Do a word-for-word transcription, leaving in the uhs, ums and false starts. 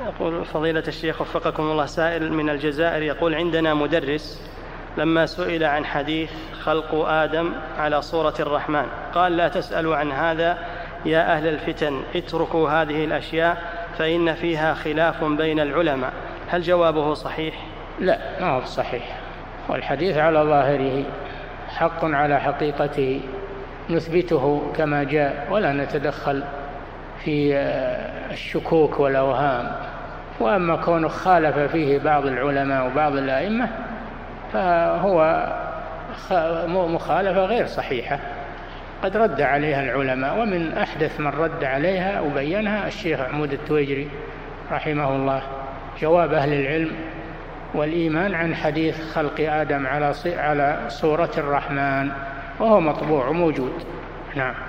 يقول فضيلة الشيخ وفقكم الله، سائل من الجزائر يقول: عندنا مدرس لما سئل عن حديث خلق آدم على صورة الرحمن قال: لا تسألوا عن هذا يا أهل الفتن، اتركوا هذه الأشياء فإن فيها خلاف بين العلماء. هل جوابه صحيح؟ لا، ما هو صحيح، والحديث على ظاهره حق على حقيقته، نثبته كما جاء ولا نتدخل في الشكوك والأوهام. وأما كونه خالف فيه بعض العلماء وبعض الأئمة فهو مخالفة غير صحيحة، قد رد عليها العلماء، ومن أحدث من رد عليها وبينها الشيخ عمود التويجري رحمه الله، جواب أهل العلم والإيمان عن حديث خلق آدم على صورة الرحمن، وهو مطبوع وموجود. نعم.